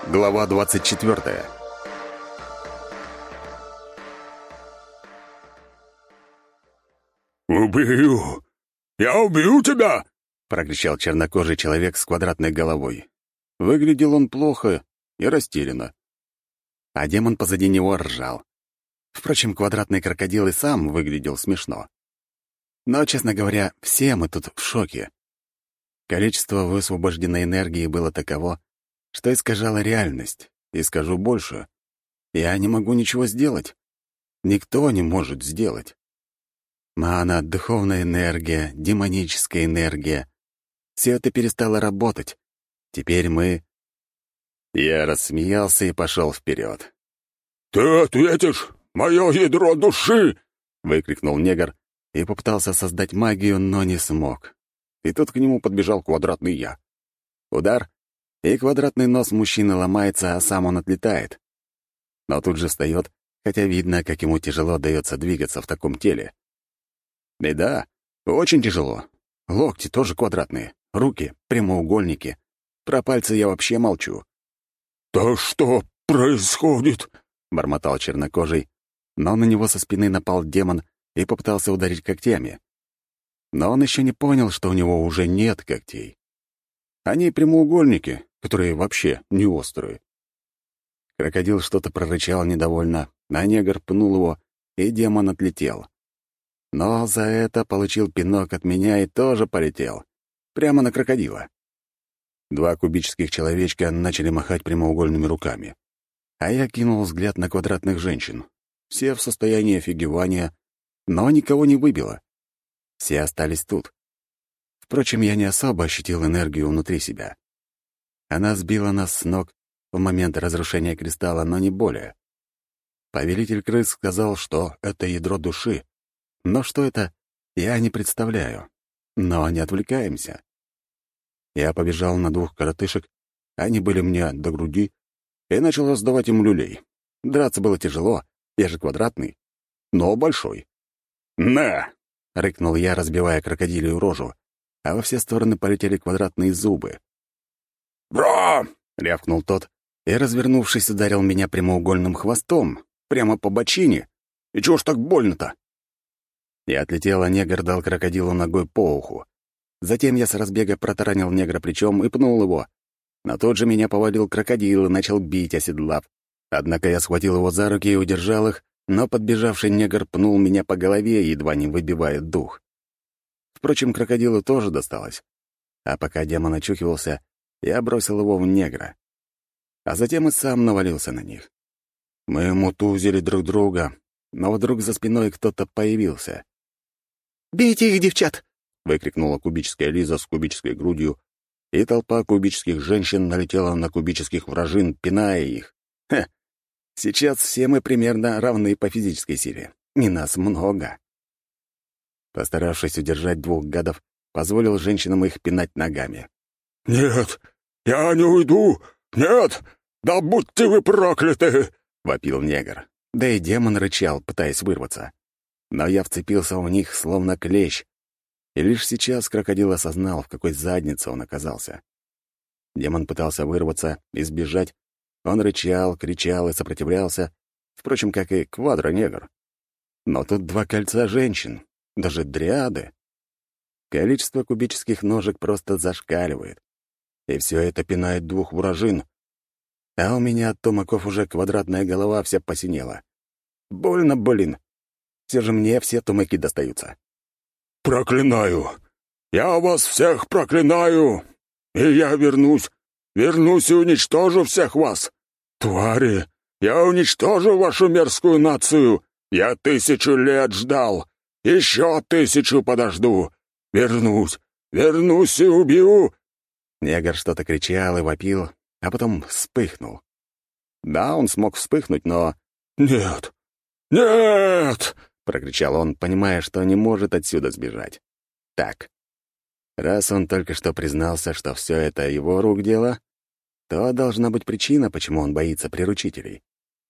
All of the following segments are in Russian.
Глава 24. «Убью! Я убью тебя!» — прокричал чернокожий человек с квадратной головой. Выглядел он плохо и растерянно. А демон позади него ржал. Впрочем, квадратный крокодил и сам выглядел смешно. Но, честно говоря, все мы тут в шоке. Количество высвобожденной энергии было таково, что искажало реальность. И скажу больше. Я не могу ничего сделать. Никто не может сделать. Мана, духовная энергия, демоническая энергия — все это перестало работать. Теперь мы... Я рассмеялся и пошел вперед. «Ты ответишь, мое ядро души!» — выкрикнул негр и попытался создать магию, но не смог. И тут к нему подбежал квадратный я. Удар, и квадратный нос мужчины ломается, а сам он отлетает. Но тут же встает, хотя видно, как ему тяжело дается двигаться в таком теле. И да, очень тяжело. Локти тоже квадратные, руки — прямоугольники. Про пальцы я вообще молчу. «Да что происходит?» — бормотал чернокожий, но на него со спины напал демон и попытался ударить когтями. Но он еще не понял, что у него уже нет когтей. Они прямоугольники, которые вообще не острые. Крокодил что-то прорычал недовольно, а негр пнул его, и демон отлетел. Но за это получил пинок от меня и тоже полетел. Прямо на крокодила. Два кубических человечка начали махать прямоугольными руками. А я кинул взгляд на квадратных женщин. Все в состоянии офигевания, но никого не выбило. Все остались тут. Впрочем, я не особо ощутил энергию внутри себя. Она сбила нас с ног в момент разрушения кристалла, но не более. Повелитель крыс сказал, что это ядро души. Но что это, я не представляю. Но не отвлекаемся. Я побежал на двух коротышек, они были мне до груди, и начал раздавать им люлей. Драться было тяжело, я же квадратный, но большой. «На!» — рыкнул я, разбивая крокодилию рожу, а во все стороны полетели квадратные зубы. «Бра!» — рявкнул тот, и, развернувшись, ударил меня прямоугольным хвостом, прямо по бочине. И чего ж так больно-то? Я отлетел, а негр дал крокодилу ногой по уху. Затем я с разбега протаранил негра плечом и пнул его. Но тут же меня повалил крокодил и начал бить, оседлав. Однако я схватил его за руки и удержал их, но подбежавший негр пнул меня по голове, едва не выбивая дух. Впрочем, крокодилу тоже досталось. А пока демон очухивался, я бросил его в негра. А затем и сам навалился на них. Мы мутузили друг друга, но вдруг за спиной кто-то появился. «Бейте их, девчат!» — выкрикнула кубическая Лиза с кубической грудью, и толпа кубических женщин налетела на кубических вражин, пиная их. Ха! Сейчас все мы примерно равны по физической силе, и нас много. Постаравшись удержать двух гадов, позволил женщинам их пинать ногами. «Нет, я не уйду! Нет! Да будьте вы прокляты!» — вопил негр. Да и демон рычал, пытаясь вырваться. Но я вцепился в них, словно клещ. И лишь сейчас крокодил осознал, в какой заднице он оказался. Демон пытался вырваться и сбежать. Он рычал, кричал и сопротивлялся, впрочем, как и квадро-негр. Но тут два кольца женщин, даже дриады. Количество кубических ножек просто зашкаливает. И все это пинает двух вражин. А у меня от тумаков уже квадратная голова вся посинела. Больно, блин. Все же мне все тумаки достаются. «Проклинаю! Я вас всех проклинаю! И я вернусь и уничтожу всех вас! Твари, я уничтожу вашу мерзкую нацию! Я 1000 лет ждал! Еще 1000 подожду! Вернусь и убью!» Негр что-то кричал и вопил, а потом вспыхнул. Да, он смог вспыхнуть, но... «Нет! Нет!» — прокричал он, понимая, что не может отсюда сбежать. Так, раз он только что признался, что все это его рук дело, то должна быть причина, почему он боится приручителей.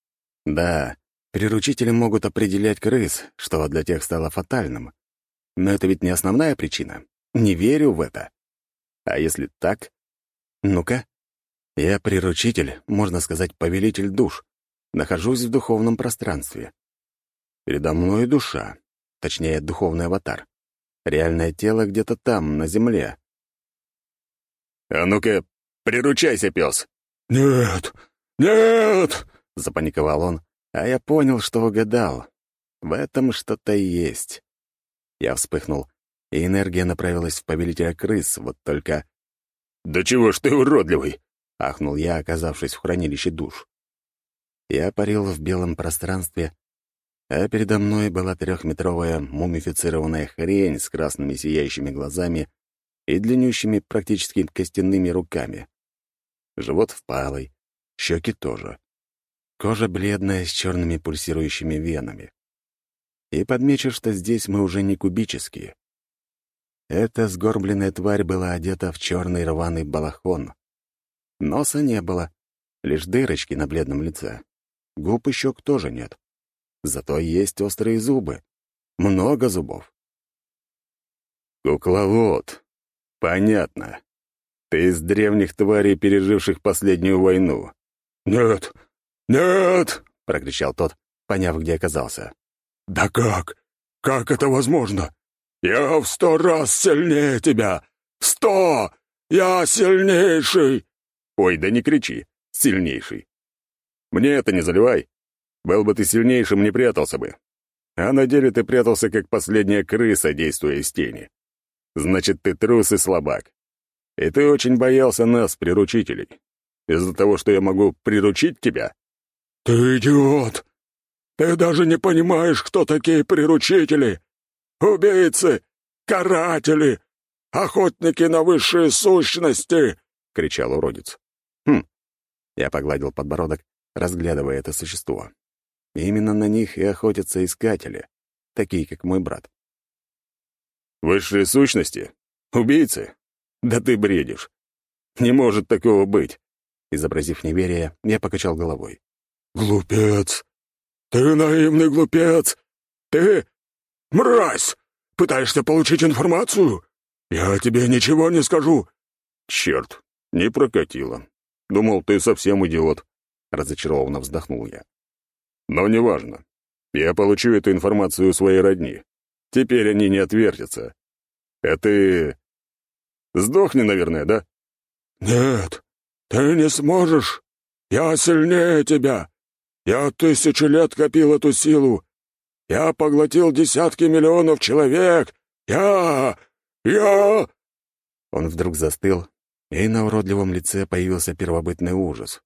Да, приручители могут определять крыс, что для тех стало фатальным. Но это ведь не основная причина. Не верю в это. А если так? Ну-ка. Я приручитель, можно сказать, повелитель душ. Нахожусь в духовном пространстве. Передо мной душа, точнее, духовный аватар. Реальное тело где-то там, на земле. «А ну-ка, приручайся, пес!» «Нет! Нет!» — запаниковал он, а я понял, что угадал. В этом что-то есть. Я вспыхнул, и энергия направилась в повелителя крыс, вот только... «Да чего ж ты уродливый!» — ахнул я, оказавшись в хранилище душ. Я парил в белом пространстве, а передо мной была 3-метровая мумифицированная хрень с красными сияющими глазами и длиннющими, практически костяными руками. Живот впалый, щеки тоже. Кожа бледная, с черными пульсирующими венами. И подмечу, что здесь мы уже не кубические. Эта сгорбленная тварь была одета в черный рваный балахон. Носа не было, лишь дырочки на бледном лице. Губ и щек тоже нет. Зато есть острые зубы. Много зубов. Кукловод. Понятно. Ты из древних тварей, переживших последнюю войну. «Нет! Нет!» — прокричал тот, поняв, где оказался. «Да как? Как это возможно? Я в 100 раз сильнее тебя! 100! Я сильнейший!» «Ой, да не кричи! Сильнейший! Мне это не заливай! Был бы ты сильнейшим, не прятался бы. А на деле ты прятался, как последняя крыса, действуя из тени. Значит, ты трус и слабак. И ты очень боялся нас, приручителей. Из-за того, что я могу приручить тебя?» «Ты идиот! Ты даже не понимаешь, кто такие приручители! Убийцы! Каратели! Охотники на высшие сущности!» — кричал уродец. «Хм». Я погладил подбородок, разглядывая это существо. Именно на них и охотятся искатели, такие, как мой брат. «Высшие сущности? Убийцы? Да ты бредишь. Не может такого быть!» Изобразив неверие, я покачал головой. «Глупец! Ты наивный глупец! Ты, мразь, пытаешься получить информацию? Я тебе ничего не скажу!» «Черт, не прокатило. Думал, ты совсем идиот», — разочарованно вздохнул я. «Но неважно. Я получу эту информацию у своей родни. Теперь они не отвертятся. А ты... сдохни, наверное, да?» «Нет, ты не сможешь. Я сильнее тебя. Я 1000 лет копил эту силу. Я поглотил десятки миллионов человек. Я...» Он вдруг застыл, и на уродливом лице появился первобытный ужас.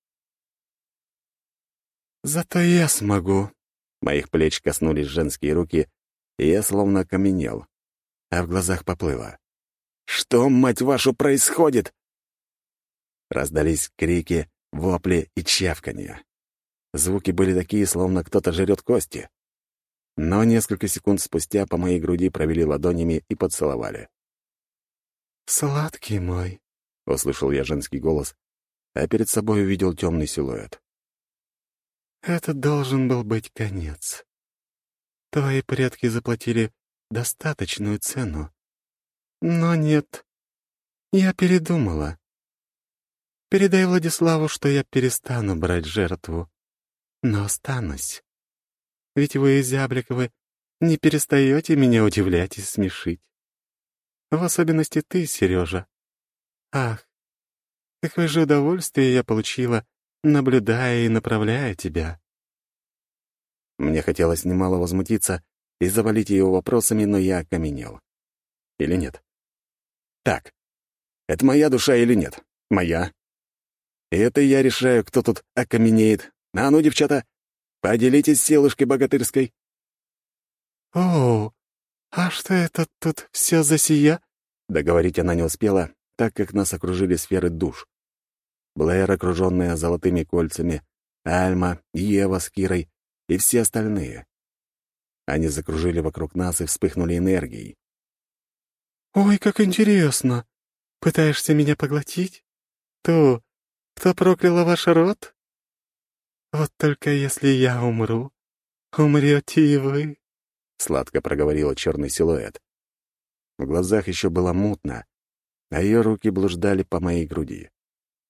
«Зато я смогу». Моих плеч коснулись женские руки, и я словно окаменел, а в глазах поплыло. «Что, мать вашу, происходит?» Раздались крики, вопли и чавканье. Звуки были такие, словно кто-то жрет кости. Но несколько секунд спустя по моей груди провели ладонями и поцеловали. «Сладкий мой», — услышал я женский голос, а перед собой увидел темный силуэт. «Это должен был быть конец. Твои предки заплатили достаточную цену. Но нет, я передумала. Передай Владиславу, что я перестану брать жертву, но останусь. Ведь вы, Зябликовы, не перестаете меня удивлять и смешить. В особенности ты, Сережа. Ах, какое же удовольствие я получила, наблюдая и направляя тебя». Мне хотелось немало возмутиться и завалить ее вопросами, но я окаменел. Или нет? Так, это моя душа или нет? Моя. И это я решаю, кто тут окаменеет. А ну, девчата, поделитесь силушкой богатырской. «О, а что это тут все за сия?» Договорить она не успела, так как нас окружили сферы душ. Блэр, окруженная золотыми кольцами, Альма, Ева с Кирой и все остальные. Они закружили вокруг нас и вспыхнули энергией. «Ой, как интересно! Пытаешься меня поглотить? Кто прокляла ваш род? Вот только если я умру, умрете и вы», — сладко проговорила черный силуэт. В глазах еще было мутно, а ее руки блуждали по моей груди.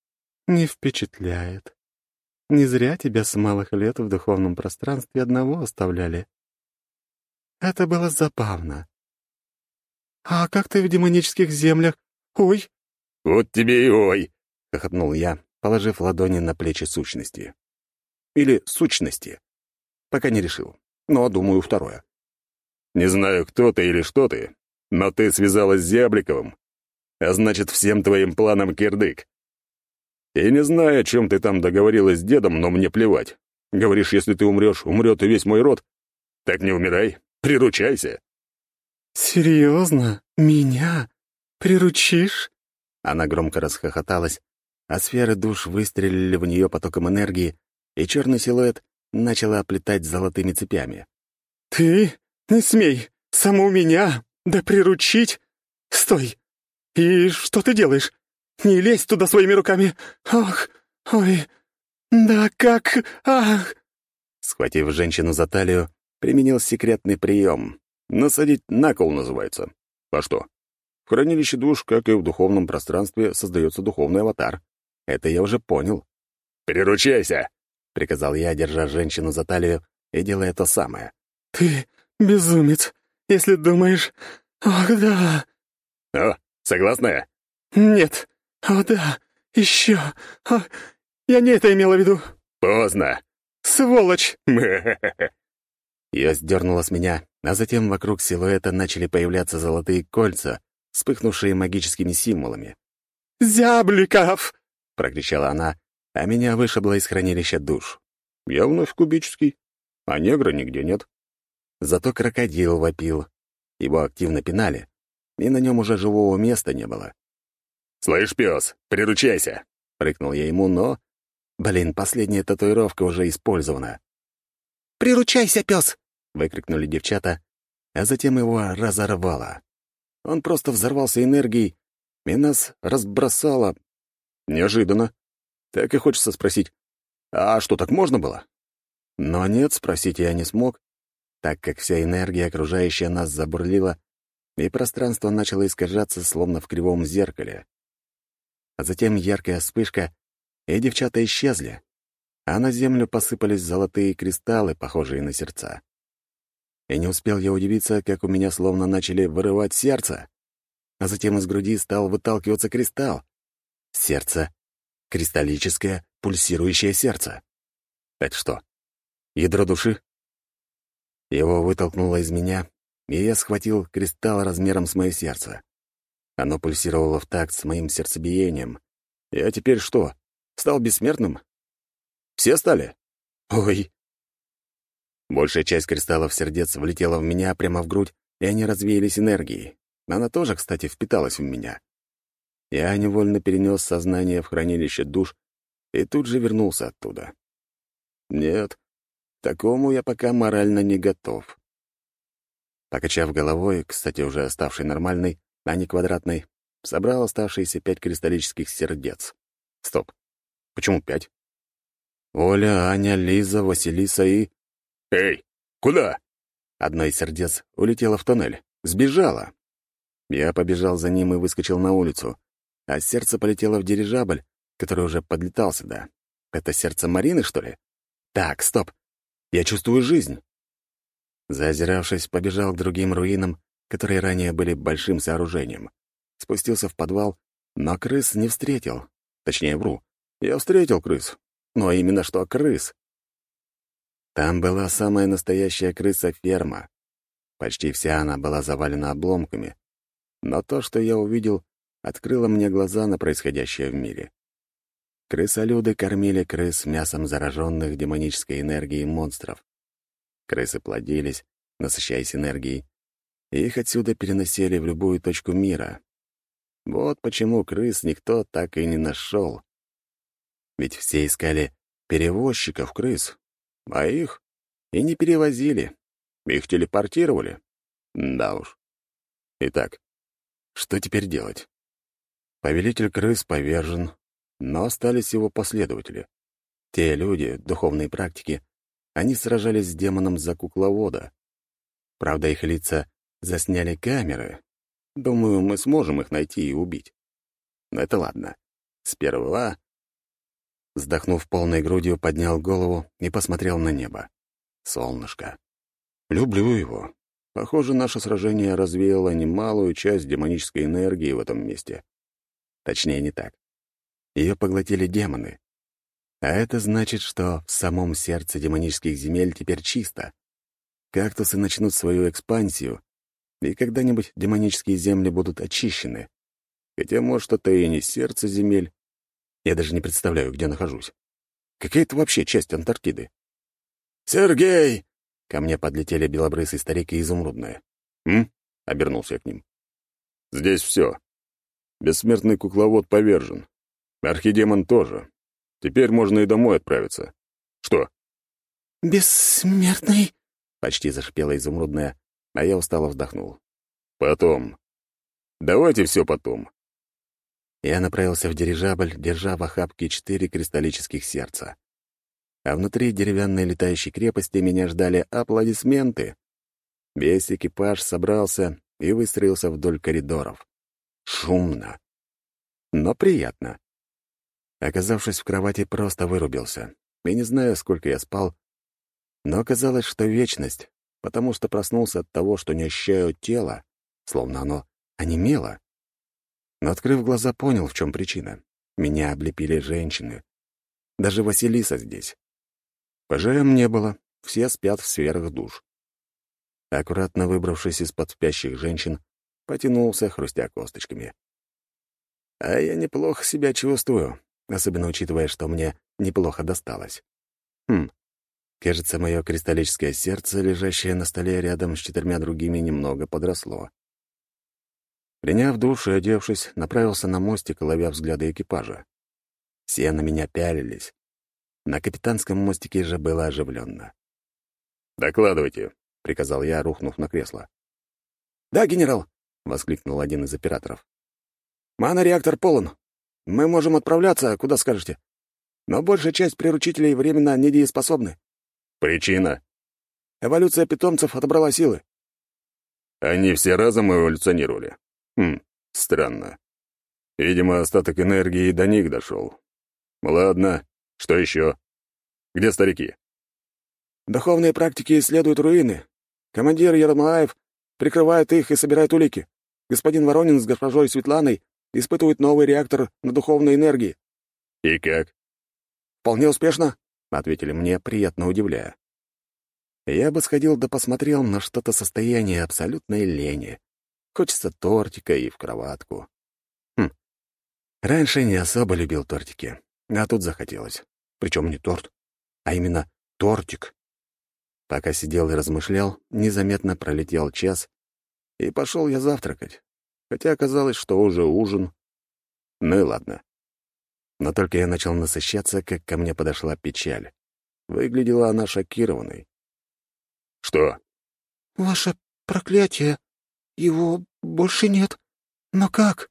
«Не впечатляет. Не зря тебя с малых лет в духовном пространстве одного оставляли. Это было забавно. А как ты в демонических землях? Ой!» «Вот тебе и ой!» — хохотнул я, положив ладони на плечи сущности. Или сущности. Пока не решил. Но, думаю, второе. «Не знаю, кто ты или что ты, но ты связалась с Зябликовым, а значит, всем твоим планам кирдык. И не знаю, о чем ты там договорилась с дедом, но мне плевать. Говоришь, если ты умрешь, умрет и весь мой род. Так не умирай, приручайся». «Серьезно? Меня? Приручишь?» Она громко расхохоталась, а сферы душ выстрелили в нее потоком энергии, и черный силуэт начал оплетать золотыми цепями. «Ты? Не смей! Саму меня? Да приручить? Стой! И что ты делаешь? Не лезь туда своими руками! Ах! Ой! Да как? Ах!» Схватив женщину за талию, применил секретный прием. Насадить на кол называется. А что? В хранилище душ, как и в духовном пространстве, создается духовный аватар. Это я уже понял. «Приручайся!» — приказал я, держа женщину за талию и делая то самое. «Ты безумец, если думаешь... Ах, да!» «О, согласная?» «Нет. О, да. Еще. О, я не это имела в виду». «Поздно». «Сволочь!» Ее сдернуло с меня, а затем вокруг силуэта начали появляться золотые кольца, вспыхнувшие магическими символами. «Зябликов!» — прокричала она, а меня вышибло из хранилища душ. Я вновь кубический, а негра нигде нет. Зато крокодил вопил. Его активно пинали, и на нем уже живого места не было. «Слышь, пес, приручайся!» — рыкнул я ему, но... Блин, последняя татуировка уже использована. «Приручайся, пес!» — выкрикнули девчата, а затем его разорвало. Он просто взорвался энергией, и нас разбросало. Неожиданно. Так и хочется спросить, а что, так можно было? Но нет, спросить я не смог, так как вся энергия, окружающая нас, забурлила, и пространство начало искажаться, словно в кривом зеркале. А затем яркая вспышка, и девчата исчезли, а на землю посыпались золотые кристаллы, похожие на сердца. И не успел я удивиться, как у меня словно начали вырывать сердце, а затем из груди стал выталкиваться кристалл. Сердце. Кристаллическое, пульсирующее сердце. Это что, ядро души? Его вытолкнуло из меня, и я схватил кристалл размером с мое сердце. Оно пульсировало в такт с моим сердцебиением. Я теперь что, стал бессмертным? Все стали? Ой. Большая часть кристаллов сердец влетела в меня прямо в грудь, и они развеялись энергией. Она тоже, кстати, впиталась в меня. Я невольно перенес сознание в хранилище душ и тут же вернулся оттуда. Нет, к такому я пока морально не готов. Покачав головой, кстати, уже ставшей нормальной, а не квадратной, собрал оставшиеся 5 кристаллических сердец. Стоп. Почему 5? Оля, Аня, Лиза, Василиса и... «Эй, куда?» Одно из сердец улетело в тоннель. Сбежало. Я побежал за ним и выскочил на улицу, а сердце полетело в дирижабль, который уже подлетал сюда. Это сердце Марины, что ли? Так, стоп. Я чувствую жизнь. Заозиравшись, побежал к другим руинам, которые ранее были большим сооружением. Спустился в подвал, но крыс не встретил. Точнее, вру. Я встретил крыс. Но именно что крыс. Там была самая настоящая крыса-ферма. Почти вся она была завалена обломками. Но то, что я увидел, открыло мне глаза на происходящее в мире. Крысолюды кормили крыс мясом зараженных демонической энергией монстров. Крысы плодились, насыщаясь энергией, и их отсюда переносили в любую точку мира. Вот почему крыс никто так и не нашел. Ведь все искали перевозчиков крыс, а их и не перевозили. Их телепортировали. Да уж. Итак, что теперь делать? Повелитель крыс повержен, но остались его последователи. Те люди, духовные практики, они сражались с демоном за кукловода. Правда, их лица засняли камеры. Думаю, мы сможем их найти и убить. Но это ладно. Сперва Вздохнув полной грудью, поднял голову и посмотрел на небо. Солнышко. Люблю его. Похоже, наше сражение развеяло немалую часть демонической энергии в этом месте. Точнее, не так. Ее поглотили демоны. А это значит, что в самом сердце демонических земель теперь чисто. Кактусы начнут свою экспансию, и когда-нибудь демонические земли будут очищены. Хотя, может, это и не сердце земель. Я даже не представляю, где нахожусь. Какая это вообще часть Антарктиды? «Сергей!» — ко мне подлетели белобрысый старик и изумрудная. «М?» — обернулся я к ним. «Здесь все. Бессмертный кукловод повержен. Архидемон тоже. Теперь можно и домой отправиться. Что?» «Бессмертный?» — почти зашипела изумрудная, а я устало вздохнул. «Потом. Давайте все потом». Я направился в дирижабль, держа в охапке 4 кристаллических сердца. А внутри деревянной летающей крепости меня ждали аплодисменты. Весь экипаж собрался и выстроился вдоль коридоров. Шумно, но приятно. Оказавшись в кровати, просто вырубился. И не знаю, сколько я спал, но оказалось, что вечность, потому что проснулся от того, что не ощущаю тело, словно оно онемело. Но, открыв глаза, понял, в чем причина. Меня облепили женщины. Даже Василиса здесь. ПЖМ не было, все спят в сферах душ. Аккуратно выбравшись из-под спящих женщин, потянулся, хрустя косточками. А я неплохо себя чувствую, особенно учитывая, что мне неплохо досталось. Кажется, мое кристаллическое сердце, лежащее на столе рядом с 4 другими, немного подросло. Приняв душ и одевшись, направился на мостик, ловя взгляды экипажа. Все на меня пялились. На капитанском мостике же было оживленно. «Докладывайте», — приказал я, рухнув на кресло. «Да, генерал», — воскликнул один из операторов. «Монореактор полон. Мы можем отправляться, куда скажете. Но большая часть приручителей временно недееспособны. «Причина?» Эволюция питомцев отобрала силы». «Они все разом эволюционировали?» Странно. Видимо, остаток энергии и до них дошел. Ладно, что еще? Где старики?» «Духовные практики исследуют руины. Командир Ермолаев прикрывает их и собирает улики. Господин Воронин с госпожой Светланой испытывают новый реактор на духовной энергии». «И как?» «Вполне успешно», — ответили мне, приятно удивляя. Я бы сходил да посмотрел на что-то состояние абсолютной лени. Хочется тортика и в кроватку. Раньше не особо любил тортики, а тут захотелось. Причем не торт, а именно тортик. Пока сидел и размышлял, незаметно пролетел час, и пошел я завтракать. Хотя оказалось, что уже ужин. Ну и ладно. Но только я начал насыщаться, как ко мне подошла печаль. Выглядела она шокированной. «Что?» «Ваше проклятие. Его больше нет. Но как?»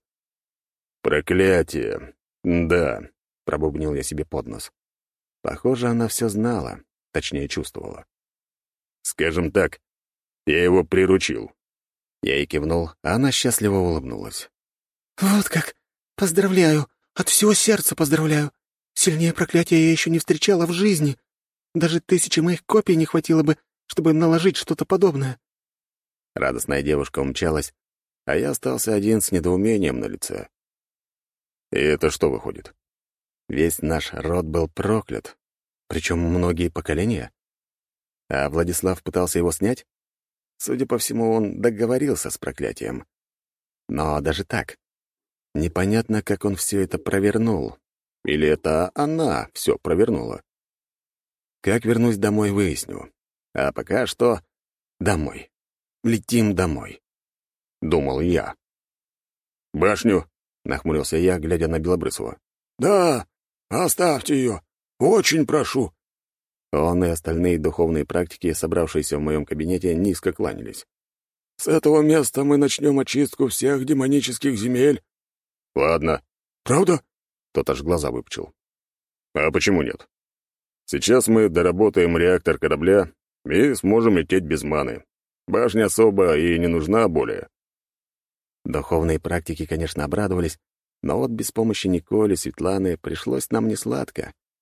«Проклятие. Да», — пробубнил я себе под нос. Похоже, она все знала, точнее, чувствовала. «Скажем так, я его приручил». Я ей кивнул, а она счастливо улыбнулась. «Вот как! Поздравляю! От всего сердца поздравляю! Сильнее проклятия я еще не встречала в жизни. Даже 1000 моих копий не хватило бы, чтобы наложить что-то подобное». Радостная девушка умчалась, а я остался один с недоумением на лице. И это что выходит? Весь наш род был проклят, причем многие поколения. А Владислав пытался его снять? Судя по всему, он договорился с проклятием. Но даже так. Непонятно, как он все это провернул. Или это она все провернула. Как вернусь домой, выясню. А пока что домой. Летим домой. Думал я. «Башню?» — нахмурился я, глядя на Белобрысова. «Да, оставьте ее. Очень прошу». Он и остальные духовные практики, собравшиеся в моем кабинете, низко кланялись. «С этого места мы начнем очистку всех демонических земель». «Ладно». «Правда?» — тот аж глаза выпучил. «А почему нет? Сейчас мы доработаем реактор корабля и сможем лететь без маны. Башня особо и не нужна более». Духовные практики, конечно, обрадовались, но вот без помощи Николи, Светланы пришлось нам несладко.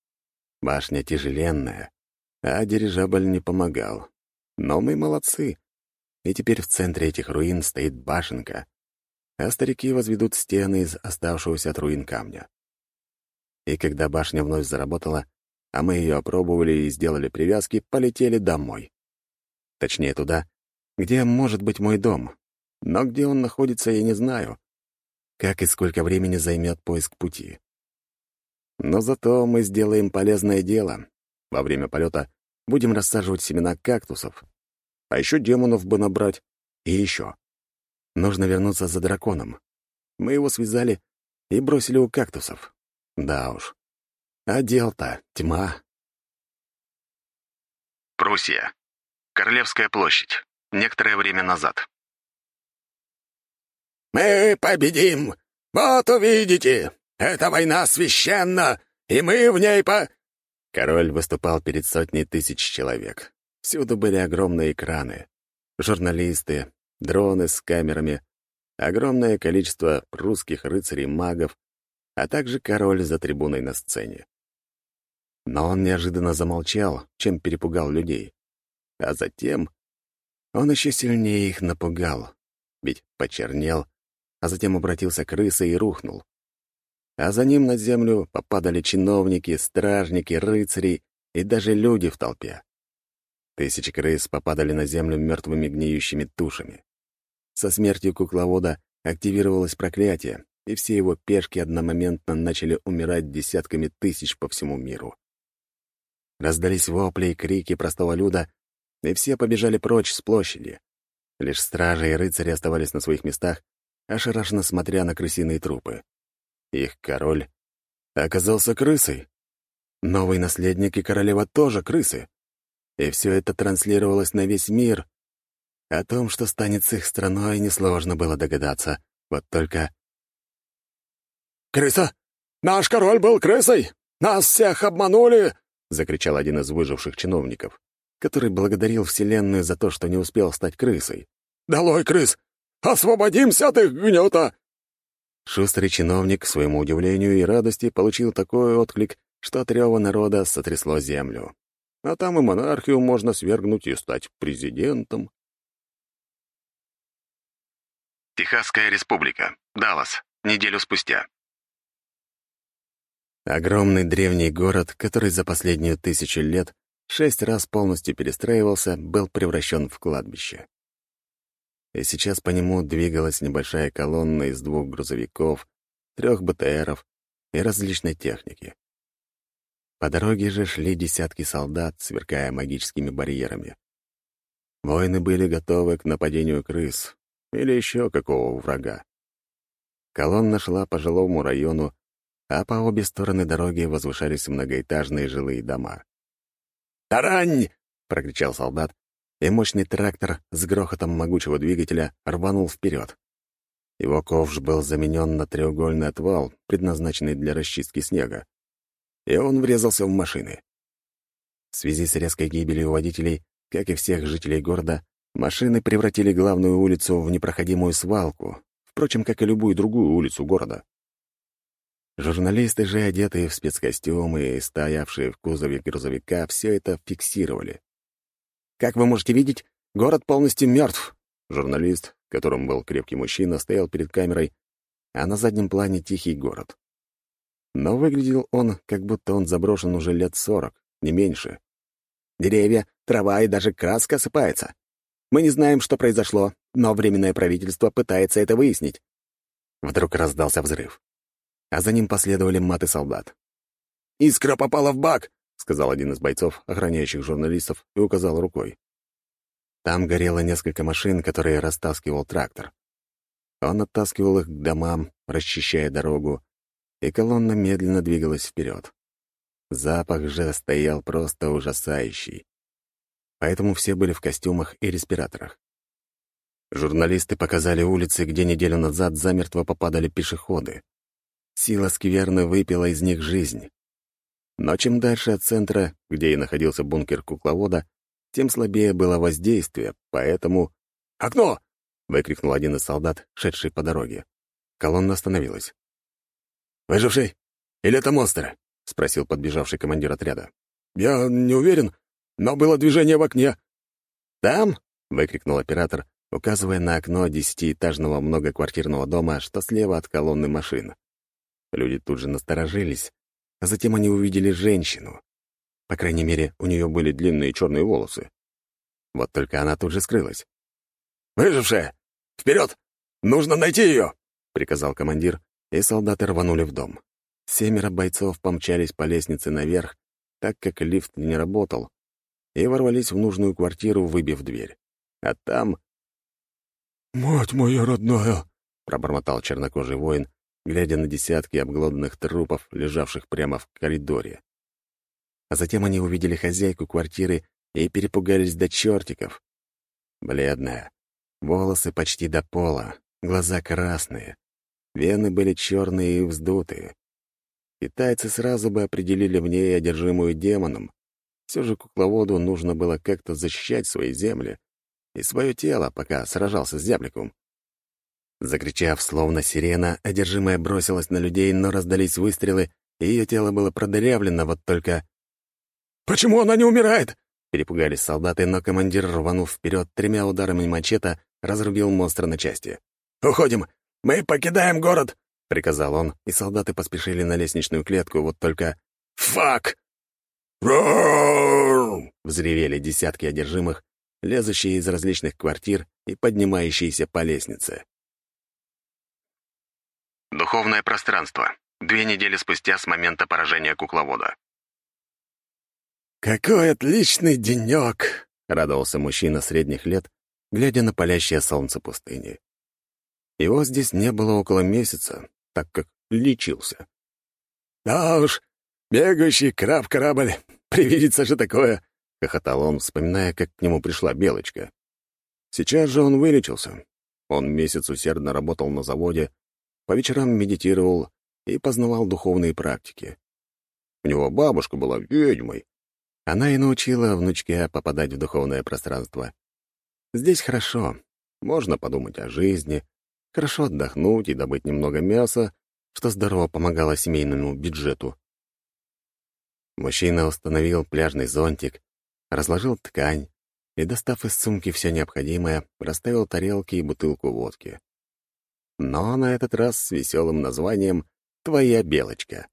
Башня тяжеленная, а дирижабль не помогал. Но мы молодцы. И теперь в центре этих руин стоит башенка, а старики возведут стены из оставшегося от руин камня. И когда башня вновь заработала, а мы ее опробовали и сделали привязки, полетели домой. Точнее, туда, где может быть мой дом. Но где он находится, я не знаю. Как и сколько времени займет поиск пути. Но зато мы сделаем полезное дело. Во время полета будем рассаживать семена кактусов. А еще демонов бы набрать. И еще. Нужно вернуться за драконом. Мы его связали и бросили у кактусов. Да уж. А дел-то тьма. Пруссия. Королевская площадь. Некоторое время назад. «Мы победим! Вот увидите! Эта война священна, и мы в ней Король выступал перед сотней тысяч человек. Всюду были огромные экраны, журналисты, дроны с камерами, огромное количество русских рыцарей-магов, а также король за трибуной на сцене. Но он неожиданно замолчал, чем перепугал людей. А затем он еще сильнее их напугал, ведь почернел, а затем обратился крысой и рухнул. А за ним на землю попадали чиновники, стражники, рыцари и даже люди в толпе. Тысячи крыс попадали на землю мертвыми гниющими тушами. Со смертью кукловода активировалось проклятие, и все его пешки одномоментно начали умирать десятками тысяч по всему миру. Раздались вопли и крики простого люда, и все побежали прочь с площади. Лишь стражи и рыцари оставались на своих местах, ошарашенно смотря на крысиные трупы. Их король оказался крысой. Новый наследник и королева тоже крысы. И все это транслировалось на весь мир. О том, что станет с их страной, несложно было догадаться. Вот только... «Крыса! Наш король был крысой! Нас всех обманули!» — закричал один из выживших чиновников, который благодарил Вселенную за то, что не успел стать крысой. «Долой крыс! Освободимся от их гнета!» Шустрый чиновник, к своему удивлению и радости, получил такой отклик, что от рева народа сотрясло землю. А там и монархию можно свергнуть и стать президентом. Техасская республика. Даллас. Неделю спустя. Огромный древний город, который за последнюю 1000 лет 6 раз полностью перестраивался, был превращен в кладбище. И сейчас по нему двигалась небольшая колонна из 2 грузовиков, 3 БТРов и различной техники. По дороге же шли десятки солдат, сверкая магическими барьерами. Воины были готовы к нападению крыс или еще какого врага. Колонна шла по жилому району, а по обе стороны дороги возвышались многоэтажные жилые дома. «Тарань!» — прокричал солдат, и мощный трактор с грохотом могучего двигателя рванул вперед. Его ковш был заменен на треугольный отвал, предназначенный для расчистки снега, и он врезался в машины. В связи с резкой гибелью водителей, как и всех жителей города, машины превратили главную улицу в непроходимую свалку, впрочем, как и любую другую улицу города. Журналисты же, одетые в спецкостюмы и стоявшие в кузове грузовика, все это фиксировали. «Как вы можете видеть, город полностью мертв». Журналист, которым был крепкий мужчина, стоял перед камерой, а на заднем плане тихий город. Но выглядел он, как будто он заброшен уже лет 40, не меньше. Деревья, трава и даже краска осыпается. Мы не знаем, что произошло, но Временное правительство пытается это выяснить. Вдруг раздался взрыв. А за ним последовали маты солдат. «Искра попала в бак!» — сказал один из бойцов, охраняющих журналистов, и указал рукой. Там горело несколько машин, которые растаскивал трактор. Он оттаскивал их к домам, расчищая дорогу, и колонна медленно двигалась вперед. Запах же стоял просто ужасающий. Поэтому все были в костюмах и респираторах. Журналисты показали улицы, где неделю назад замертво попадали пешеходы. Сила скверны выпила из них жизнь. Но чем дальше от центра, где и находился бункер кукловода, тем слабее было воздействие, поэтому... «Окно!» — выкрикнул один из солдат, шедший по дороге. Колонна остановилась. «Выживший? Или это монстры?» — спросил подбежавший командир отряда. «Я не уверен, но было движение в окне». «Там?» — выкрикнул оператор, указывая на окно 10-этажного многоквартирного дома, что слева от колонны машин. Люди тут же насторожились, а затем они увидели женщину. По крайней мере, у нее были длинные черные волосы. Вот только она тут же скрылась. «Выжившая! Вперед! Нужно найти ее!» — приказал командир, и солдаты рванули в дом. 7 бойцов помчались по лестнице наверх, так как лифт не работал, и ворвались в нужную квартиру, выбив дверь. А там... «Мать моя родная!» — пробормотал чернокожий воин, глядя на десятки обглоданных трупов, лежавших прямо в коридоре. А затем они увидели хозяйку квартиры и перепугались до чертиков. Бледная, волосы почти до пола, глаза красные, вены были черные и вздутые. Китайцы сразу бы определили в ней одержимую демоном. Все же кукловоду нужно было как-то защищать свои земли и свое тело, пока сражался с зябликом. Закричав, словно сирена, одержимая бросилась на людей, но раздались выстрелы, и ее тело было продырявлено, вот только... «Почему она не умирает?» — перепугались солдаты, но командир, рванув вперед 3 ударами мачете, разрубил монстра на части. «Уходим! Мы покидаем город!» — приказал он, и солдаты поспешили на лестничную клетку, вот только... «Фак!» Взревели десятки одержимых, лезущие из различных квартир и поднимающиеся по лестнице. Духовное пространство. 2 недели спустя с момента поражения кукловода. «Какой отличный денек!» — радовался мужчина средних лет, глядя на палящее солнце пустыни. Его здесь не было около месяца, так как лечился. «Да уж, бегающий краб-корабль, привидится же такое!» — хохотал он, вспоминая, как к нему пришла Белочка. Сейчас же он вылечился. Он месяц усердно работал на заводе, по вечерам медитировал и познавал духовные практики. У него бабушка была ведьмой. Она и научила внучке попадать в духовное пространство. Здесь хорошо. Можно подумать о жизни, хорошо отдохнуть и добыть немного мяса, что здорово помогало семейному бюджету. Мужчина установил пляжный зонтик, разложил ткань и, достав из сумки все необходимое, расставил тарелки и бутылку водки. Но на этот раз с веселым названием «Твоя Белочка».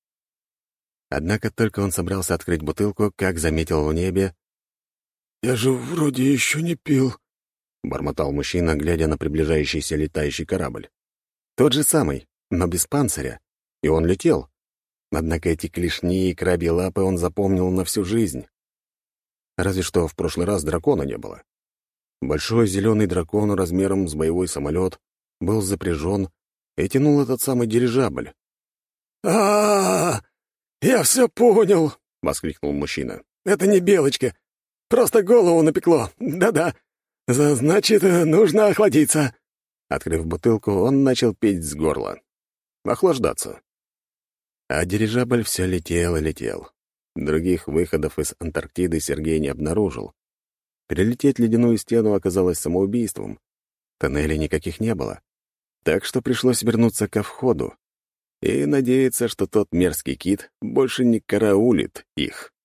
Однако только он собрался открыть бутылку, как заметил в небе... «Я же вроде еще не пил», — бормотал мужчина, глядя на приближающийся летающий корабль. Тот же самый, но без панциря. И он летел. Однако эти клешни и крабьи лапы он запомнил на всю жизнь. Разве что в прошлый раз дракона не было. Большой зеленый дракон размером с боевой самолет был запряжен и тянул этот самый дирижабль. «А-а-а! Я все понял!» — воскликнул мужчина. «Это не Белочка. Просто голову напекло. Да-да. Значит, нужно охладиться». Открыв бутылку, он начал пить с горла. Охлаждаться. А дирижабль все летел и летел. Других выходов из Антарктиды Сергей не обнаружил. Перелететь ледяную стену оказалось самоубийством. Тоннелей никаких не было. Так что пришлось вернуться ко входу и надеяться, что тот мерзкий кит больше не караулит их.